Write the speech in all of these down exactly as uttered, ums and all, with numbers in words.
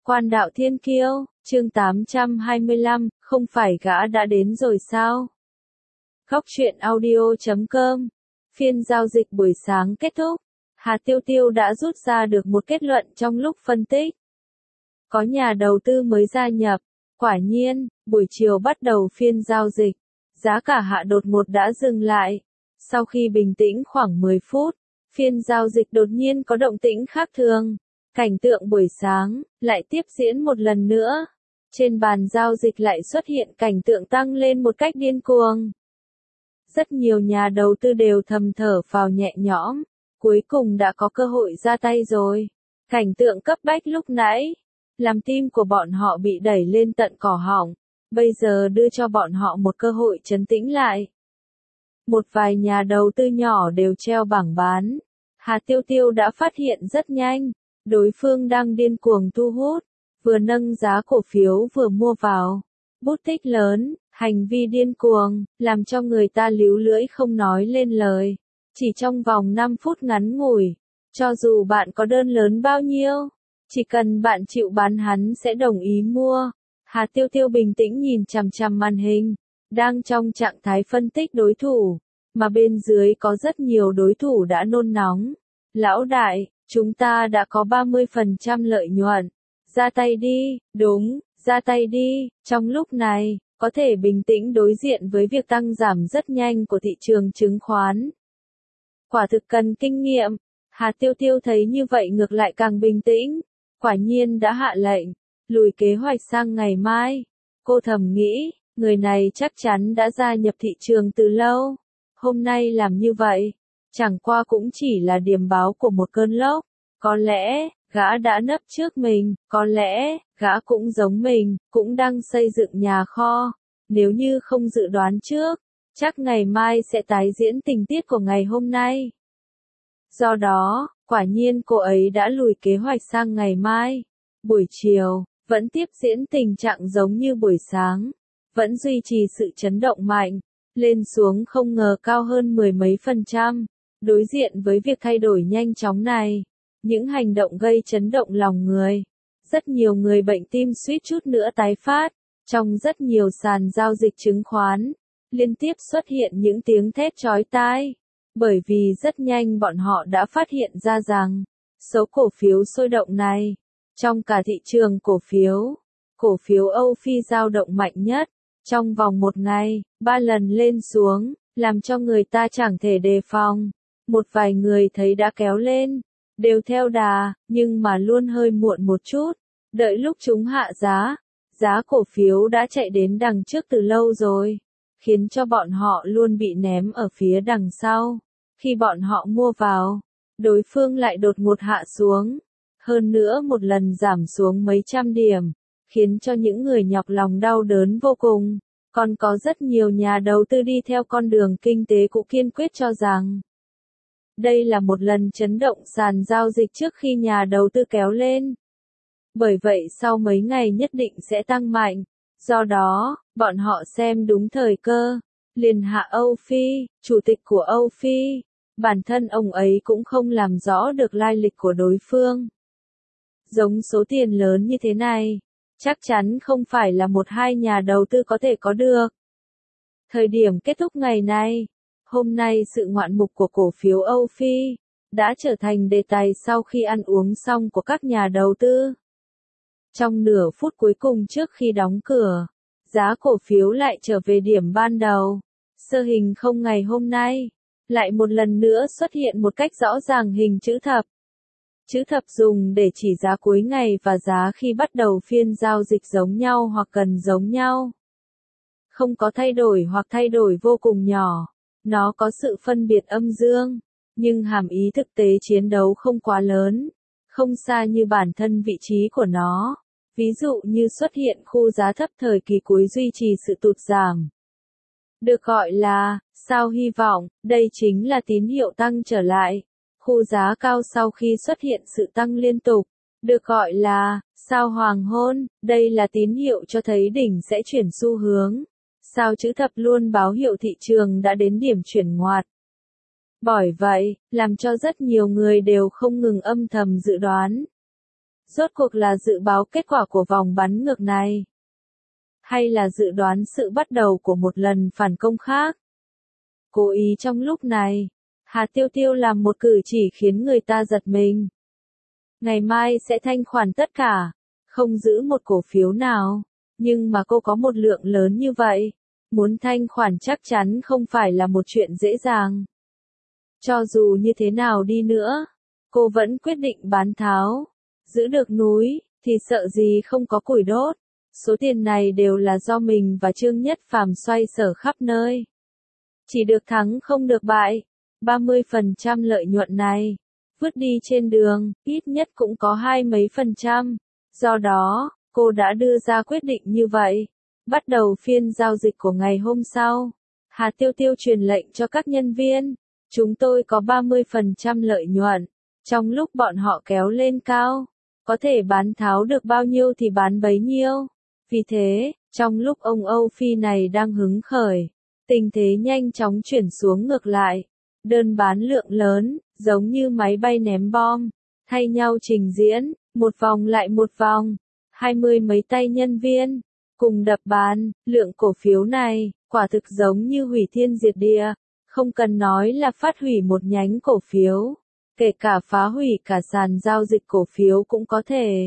Quan đạo thiên kiêu, chương tám trăm hai mươi lăm, không phải gã đã đến rồi sao? Góc truyện audio chấm com. Phiên giao dịch buổi sáng kết thúc. Hà Tiêu Tiêu đã rút ra được một kết luận trong lúc phân tích. Có nhà đầu tư mới gia nhập. Quả nhiên, buổi chiều bắt đầu phiên giao dịch. Giá cả hạ đột ngột đã dừng lại. Sau khi bình tĩnh khoảng mười phút, phiên giao dịch đột nhiên có động tĩnh khác thường. Cảnh tượng buổi sáng, lại tiếp diễn một lần nữa. Trên bàn giao dịch lại xuất hiện cảnh tượng tăng lên một cách điên cuồng. Rất nhiều nhà đầu tư đều thầm thở phào nhẹ nhõm. Cuối cùng đã có cơ hội ra tay rồi. Cảnh tượng cấp bách lúc nãy, làm tim của bọn họ bị đẩy lên tận cỏ họng. Bây giờ đưa cho bọn họ một cơ hội trấn tĩnh lại. Một vài nhà đầu tư nhỏ đều treo bảng bán. Hà Tiêu Tiêu đã phát hiện rất nhanh. Đối phương đang điên cuồng thu hút, vừa nâng giá cổ phiếu vừa mua vào. Bút tích lớn, hành vi điên cuồng, làm cho người ta líu lưỡi không nói lên lời. Chỉ trong vòng năm phút ngắn ngủi, cho dù bạn có đơn lớn bao nhiêu, chỉ cần bạn chịu bán hắn sẽ đồng ý mua. Hà Tiêu Tiêu bình tĩnh nhìn chằm chằm màn hình, đang trong trạng thái phân tích đối thủ, mà bên dưới có rất nhiều đối thủ đã nôn nóng. Lão đại, chúng ta đã có ba mươi phần trăm lợi nhuận. Ra tay đi, đúng, ra tay đi. Trong lúc này, có thể bình tĩnh đối diện với việc tăng giảm rất nhanh của thị trường chứng khoán. Quả thực cần kinh nghiệm. Hà Tiêu Tiêu thấy như vậy ngược lại càng bình tĩnh. Quả nhiên đã hạ lệnh, lùi kế hoạch sang ngày mai. Cô thầm nghĩ, người này chắc chắn đã gia nhập thị trường từ lâu. Hôm nay làm như vậy, chẳng qua cũng chỉ là điềm báo của một cơn lốc. Có lẽ, gã đã nấp trước mình, có lẽ, gã cũng giống mình, cũng đang xây dựng nhà kho. Nếu như không dự đoán trước, chắc ngày mai sẽ tái diễn tình tiết của ngày hôm nay. Do đó, quả nhiên cô ấy đã lùi kế hoạch sang ngày mai. Buổi chiều, vẫn tiếp diễn tình trạng giống như buổi sáng. Vẫn duy trì sự chấn động mạnh, lên xuống không ngờ cao hơn mười mấy phần trăm. Đối diện với việc thay đổi nhanh chóng này, những hành động gây chấn động lòng người. Rất nhiều người bệnh tim suýt chút nữa tái phát. Trong rất nhiều sàn giao dịch chứng khoán, liên tiếp xuất hiện những tiếng thét chói tai. Bởi vì rất nhanh bọn họ đã phát hiện ra rằng, số cổ phiếu sôi động này, trong cả thị trường cổ phiếu, cổ phiếu Âu Phi dao động mạnh nhất. Trong vòng một ngày, ba lần lên xuống, làm cho người ta chẳng thể đề phòng. Một vài người thấy đã kéo lên, đều theo đà, nhưng mà luôn hơi muộn một chút. Đợi lúc chúng hạ giá, giá cổ phiếu đã chạy đến đằng trước từ lâu rồi, khiến cho bọn họ luôn bị ném ở phía đằng sau. Khi bọn họ mua vào, đối phương lại đột ngột hạ xuống. Hơn nữa một lần giảm xuống mấy trăm điểm, khiến cho những người nhọc lòng đau đớn vô cùng. Còn có rất nhiều nhà đầu tư đi theo con đường kinh tế cũ kiên quyết cho rằng đây là một lần chấn động sàn giao dịch trước khi nhà đầu tư kéo lên. Bởi vậy sau mấy ngày nhất định sẽ tăng mạnh. Do đó, bọn họ xem đúng thời cơ. Liền hạ Âu Phi, chủ tịch của Âu Phi. Bản thân ông ấy cũng không làm rõ được lai lịch của đối phương. Giống số tiền lớn như thế này, chắc chắn không phải là một hai nhà đầu tư có thể có được. Thời điểm kết thúc ngày này, hôm nay sự ngoạn mục của cổ phiếu Âu Phi đã trở thành đề tài sau khi ăn uống xong của các nhà đầu tư. Trong nửa phút cuối cùng trước khi đóng cửa, giá cổ phiếu lại trở về điểm ban đầu. Sơ hình không ngày hôm nay, lại một lần nữa xuất hiện một cách rõ ràng hình chữ thập. Chữ thập dùng để chỉ giá cuối ngày và giá khi bắt đầu phiên giao dịch giống nhau hoặc gần giống nhau. Không có thay đổi hoặc thay đổi vô cùng nhỏ. Nó có sự phân biệt âm dương, nhưng hàm ý thực tế chiến đấu không quá lớn, không xa như bản thân vị trí của nó. Ví dụ như xuất hiện khu giá thấp thời kỳ cuối duy trì sự tụt giảm. Được gọi là sao hy vọng, đây chính là tín hiệu tăng trở lại. Khu giá cao sau khi xuất hiện sự tăng liên tục, được gọi là sao hoàng hôn, đây là tín hiệu cho thấy đỉnh sẽ chuyển xu hướng. Sao chữ thập luôn báo hiệu thị trường đã đến điểm chuyển ngoặt. Bởi vậy, làm cho rất nhiều người đều không ngừng âm thầm dự đoán. Rốt cuộc là dự báo kết quả của vòng bắn ngược này, hay là dự đoán sự bắt đầu của một lần phản công khác? Cố ý trong lúc này, Hà Tiêu Tiêu làm một cử chỉ khiến người ta giật mình. Ngày mai sẽ thanh khoản tất cả, không giữ một cổ phiếu nào, nhưng mà cô có một lượng lớn như vậy, muốn thanh khoản chắc chắn không phải là một chuyện dễ dàng. Cho dù như thế nào đi nữa, cô vẫn quyết định bán tháo. Giữ được núi, thì sợ gì không có củi đốt. Số tiền này đều là do mình và Trương Nhất Phàm xoay sở khắp nơi. Chỉ được thắng không được bại. ba mươi phần trăm lợi nhuận này, vứt đi trên đường, ít nhất cũng có hai mấy phần trăm. Do đó, cô đã đưa ra quyết định như vậy. Bắt đầu phiên giao dịch của ngày hôm sau, Hà Tiêu Tiêu truyền lệnh cho các nhân viên. Chúng tôi có ba mươi phần trăm lợi nhuận. Trong lúc bọn họ kéo lên cao, có thể bán tháo được bao nhiêu thì bán bấy nhiêu. Vì thế, trong lúc ông Âu Phi này đang hứng khởi, tình thế nhanh chóng chuyển xuống ngược lại. Đơn bán lượng lớn, giống như máy bay ném bom, thay nhau trình diễn, một vòng lại một vòng, hai mươi mấy tay nhân viên, cùng đập bán, lượng cổ phiếu này, quả thực giống như hủy thiên diệt địa, không cần nói là phát hủy một nhánh cổ phiếu, kể cả phá hủy cả sàn giao dịch cổ phiếu cũng có thể.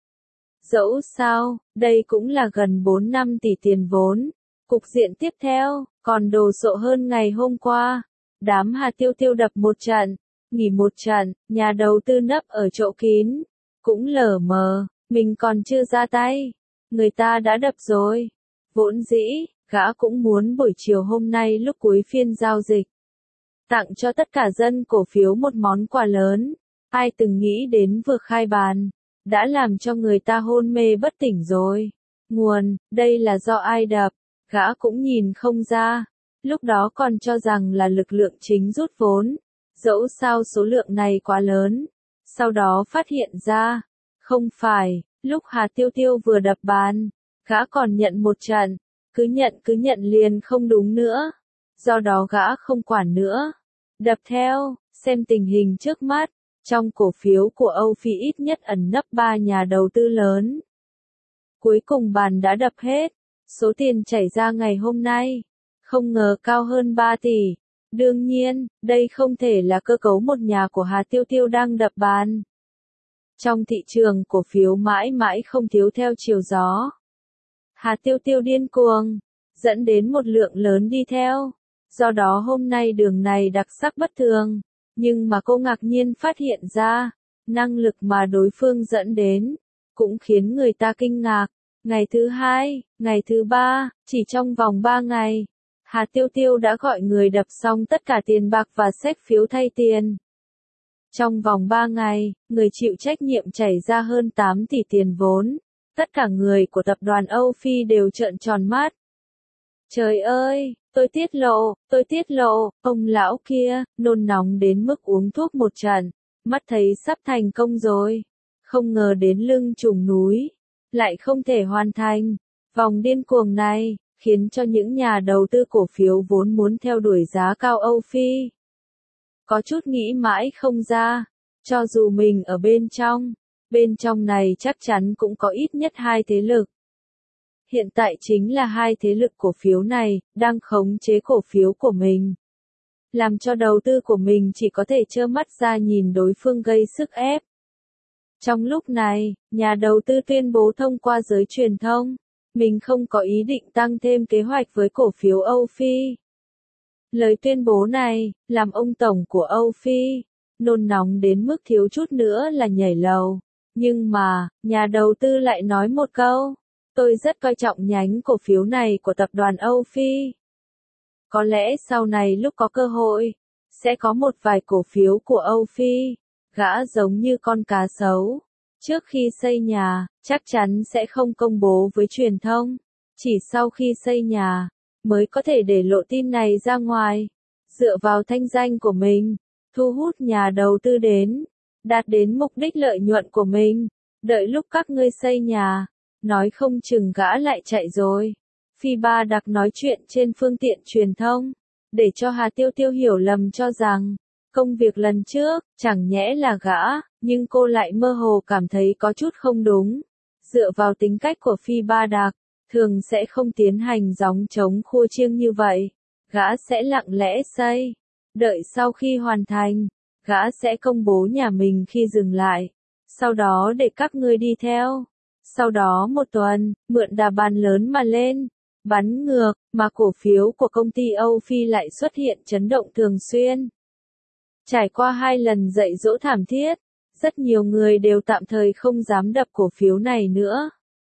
Dẫu sao, đây cũng là gần bốn năm tỷ tiền vốn. Cục diện tiếp theo, còn đồ sộ hơn ngày hôm qua. Đám Hà Tiêu Tiêu đập một trận, nghỉ một trận, nhà đầu tư nấp ở chỗ kín. Cũng lờ mờ, mình còn chưa ra tay. Người ta đã đập rồi. Vốn dĩ, gã cũng muốn buổi chiều hôm nay lúc cuối phiên giao dịch, tặng cho tất cả dân cổ phiếu một món quà lớn. Ai từng nghĩ đến vừa khai bàn, đã làm cho người ta hôn mê bất tỉnh rồi. Nguồn, đây là do ai đập, gã cũng nhìn không ra. Lúc đó còn cho rằng là lực lượng chính rút vốn. Dẫu sao số lượng này quá lớn. Sau đó phát hiện ra, không phải, lúc Hà Tiêu Tiêu vừa đập bàn, gã còn nhận một trận, cứ nhận cứ nhận liền không đúng nữa. Do đó gã không quản nữa. Đập theo, xem tình hình trước mắt, trong cổ phiếu của Âu Phi ít nhất ẩn nấp ba nhà đầu tư lớn. Cuối cùng bàn đã đập hết, số tiền chảy ra ngày hôm nay, không ngờ cao hơn ba tỷ. Đương nhiên, đây không thể là cơ cấu một nhà của Hà Tiêu Tiêu đang đập bàn. Trong thị trường cổ phiếu mãi mãi không thiếu theo chiều gió. Hà Tiêu Tiêu điên cuồng, dẫn đến một lượng lớn đi theo. Do đó hôm nay đường này đặc sắc bất thường. Nhưng mà cô ngạc nhiên phát hiện ra, năng lực mà đối phương dẫn đến, cũng khiến người ta kinh ngạc. Ngày thứ hai, ngày thứ ba, chỉ trong vòng ba ngày, Hà Tiêu Tiêu đã gọi người đập xong tất cả tiền bạc và xếp phiếu thay tiền. Trong vòng ba ngày, người chịu trách nhiệm chảy ra hơn tám tỷ tiền vốn. Tất cả người của tập đoàn Âu Phi đều trợn tròn mắt. Trời ơi, tôi tiết lộ, tôi tiết lộ, ông lão kia, nôn nóng đến mức uống thuốc một trận, mắt thấy sắp thành công rồi. Không ngờ đến lưng chùng núi, lại không thể hoàn thành. Vòng điên cuồng này, khiến cho những nhà đầu tư cổ phiếu vốn muốn theo đuổi giá cao Âu Phi. Có chút nghĩ mãi không ra, cho dù mình ở bên trong, bên trong này chắc chắn cũng có ít nhất hai thế lực. Hiện tại chính là hai thế lực cổ phiếu này, đang khống chế cổ phiếu của mình. Làm cho đầu tư của mình chỉ có thể trơ mắt ra nhìn đối phương gây sức ép. Trong lúc này, nhà đầu tư tuyên bố thông qua giới truyền thông, mình không có ý định tăng thêm kế hoạch với cổ phiếu Âu Phi. Lời tuyên bố này, làm ông tổng của Âu Phi, nôn nóng đến mức thiếu chút nữa là nhảy lầu. Nhưng mà, nhà đầu tư lại nói một câu. Tôi rất coi trọng nhánh cổ phiếu này của tập đoàn Âu Phi. Có lẽ sau này lúc có cơ hội, sẽ có một vài cổ phiếu của Âu Phi. Gã giống như con cá sấu. Trước khi xây nhà, chắc chắn sẽ không công bố với truyền thông. Chỉ sau khi xây nhà, mới có thể để lộ tin này ra ngoài. Dựa vào thanh danh của mình, thu hút nhà đầu tư đến, đạt đến mục đích lợi nhuận của mình. Đợi lúc các ngươi xây nhà, nói không chừng gã lại chạy rồi. Phi Ba Đặc nói chuyện trên phương tiện truyền thông, để cho Hà Tiêu Tiêu hiểu lầm cho rằng, Công việc lần trước, chẳng nhẽ là gã, nhưng cô lại mơ hồ cảm thấy có chút không đúng. Dựa vào tính cách của Phi Ba Đạc, thường sẽ không tiến hành gióng trống khua chiêng như vậy. Gã sẽ lặng lẽ xây. Đợi sau khi hoàn thành, gã sẽ công bố nhà mình khi dừng lại. Sau đó để các ngươi đi theo. Sau đó một tuần, mượn đà bàn lớn mà lên. Bắn ngược, mà cổ phiếu của công ty Âu Phi lại xuất hiện chấn động thường xuyên. Trải qua hai lần dạy dỗ thảm thiết, rất nhiều người đều tạm thời không dám đập cổ phiếu này nữa.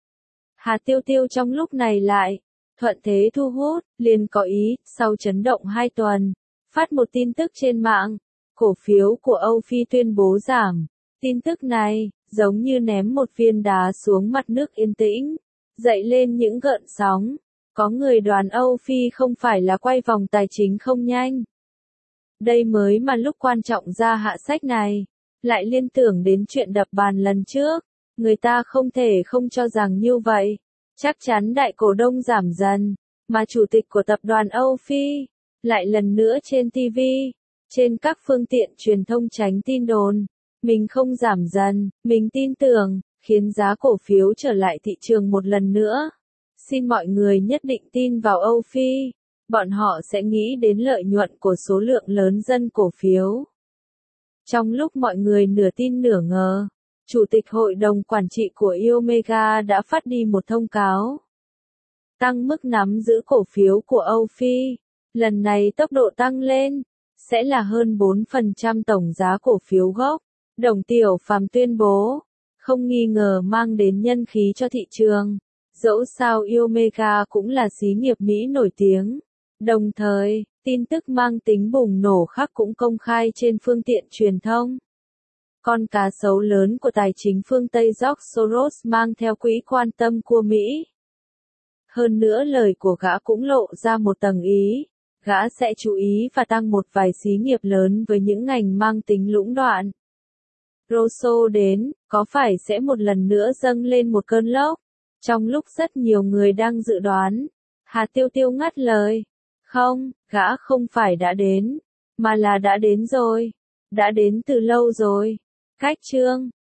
Hà Tiêu Tiêu trong lúc này lại, thuận thế thu hút, liền có ý, sau chấn động hai tuần, phát một tin tức trên mạng, cổ phiếu của Âu Phi tuyên bố giảm. Tin tức này, giống như ném một viên đá xuống mặt nước yên tĩnh, dậy lên những gợn sóng. Có người đoán Âu Phi không phải là quay vòng tài chính không nhanh. Đây mới mà lúc quan trọng ra hạ sách này, lại liên tưởng đến chuyện đập bàn lần trước, người ta không thể không cho rằng như vậy. Chắc chắn đại cổ đông giảm dần, mà chủ tịch của tập đoàn Âu Phi, lại lần nữa trên ti vi, trên các phương tiện truyền thông tránh tin đồn. Mình không giảm dần, mình tin tưởng, khiến giá cổ phiếu trở lại thị trường một lần nữa. Xin mọi người nhất định tin vào Âu Phi, bọn họ sẽ nghĩ đến lợi nhuận của số lượng lớn dân cổ phiếu. Trong lúc mọi người nửa tin nửa ngờ, Chủ tịch Hội đồng Quản trị của Omega đã phát đi một thông cáo. Tăng mức nắm giữ cổ phiếu của Âu Phi, lần này tốc độ tăng lên, sẽ là hơn bốn phần trăm tổng giá cổ phiếu gốc. Đồng Tiểu Phàm tuyên bố, không nghi ngờ mang đến nhân khí cho thị trường. Dẫu sao Omega cũng là xí nghiệp Mỹ nổi tiếng. Đồng thời, tin tức mang tính bùng nổ khác cũng công khai trên phương tiện truyền thông. Con cá sấu lớn của tài chính phương Tây George Soros mang theo quỹ quan tâm của Mỹ. Hơn nữa lời của gã cũng lộ ra một tầng ý, gã sẽ chú ý và tăng một vài xí nghiệp lớn với những ngành mang tính lũng đoạn. Rosso đến, có phải sẽ một lần nữa dâng lên một cơn lốc? Trong lúc rất nhiều người đang dự đoán, Hà Tiêu Tiêu ngắt lời. Không, gã không phải đã đến, mà là đã đến rồi. Đã đến từ lâu rồi. Cách chương